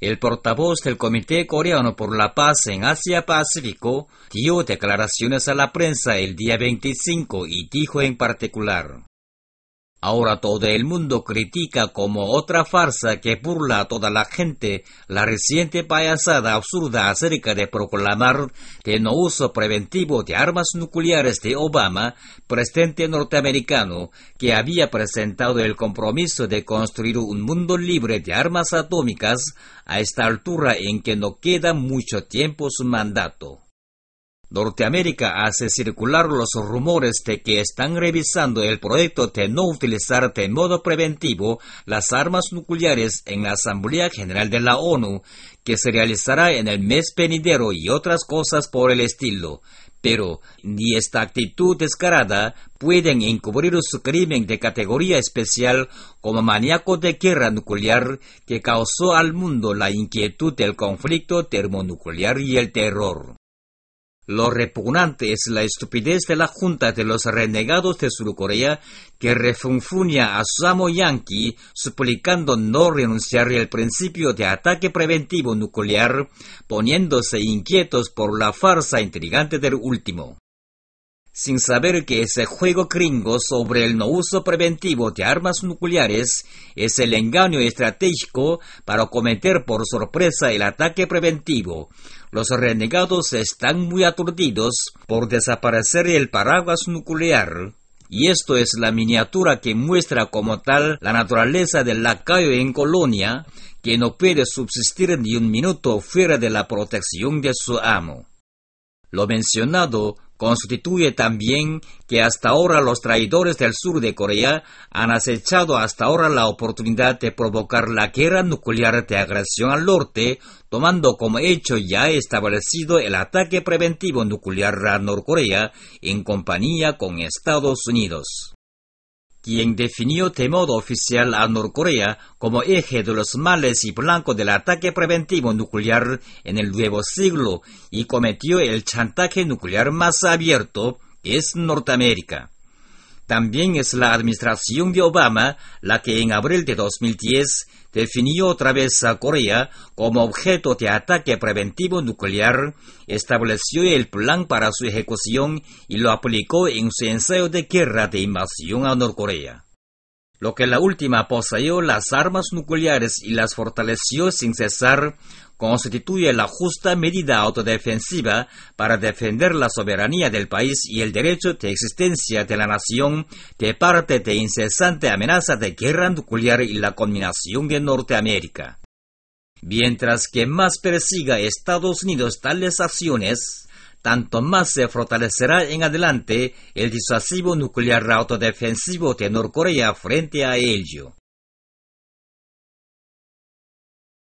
El portavoz del Comité Coreano por la Paz en Asia-Pacífico dio declaraciones a la prensa el día 25 y dijo en particular: ahora todo el mundo critica como otra farsa que burla a toda la gente la reciente payasada absurda acerca de proclamar el no uso preventivo de armas nucleares de Obama, presidente norteamericano, que había presentado el compromiso de construir un mundo libre de armas atómicas a esta altura en que no queda mucho tiempo su mandato. Norteamérica hace circular los rumores de que están revisando el proyecto de no utilizar de modo preventivo las armas nucleares en la Asamblea General de la ONU, que se realizará en el mes venidero y otras cosas por el estilo. Pero ni esta actitud descarada pueden encubrir su crimen de categoría especial como maníaco de guerra nuclear que causó al mundo la inquietud del conflicto termonuclear y el terror. Lo repugnante es la estupidez de la Junta de los Renegados de Surcorea, que refunfuña a su amo yanqui suplicando no renunciar al principio de ataque preventivo nuclear, poniéndose inquietos por la farsa intrigante del último. Sin saber que ese juego gringo sobre el no uso preventivo de armas nucleares es el engaño estratégico para cometer por sorpresa el ataque preventivo, los renegados están muy aturdidos por desaparecer el paraguas nuclear. Y esto es la miniatura que muestra como tal la naturaleza del lacayo en colonia, que no puede subsistir ni un minuto fuera de la protección de su amo. Lo mencionado constituye también que hasta ahora los traidores del sur de Corea han acechado hasta ahora la oportunidad de provocar la guerra nuclear de agresión al norte, tomando como hecho ya establecido el ataque preventivo nuclear a Norcorea en compañía con Estados Unidos, quien definió de modo oficial a Norcorea como eje de los males y blanco del ataque preventivo nuclear en el nuevo siglo y cometió el chantaje nuclear más abierto, es Norteamérica. También es la administración de Obama la que en abril de 2010 definió otra vez a Corea como objeto de ataque preventivo nuclear, estableció el plan para su ejecución y lo aplicó en su ensayo de guerra de invasión a Norcorea. Lo que la última poseyó las armas nucleares y las fortaleció sin cesar, constituye la justa medida autodefensiva para defender la soberanía del país y el derecho de existencia de la nación de parte de incesante amenaza de guerra nuclear y la conminación de Norteamérica. Mientras que más persiga Estados Unidos tales acciones, tanto más se fortalecerá en adelante el disuasivo nuclear autodefensivo de Norcorea frente a ello.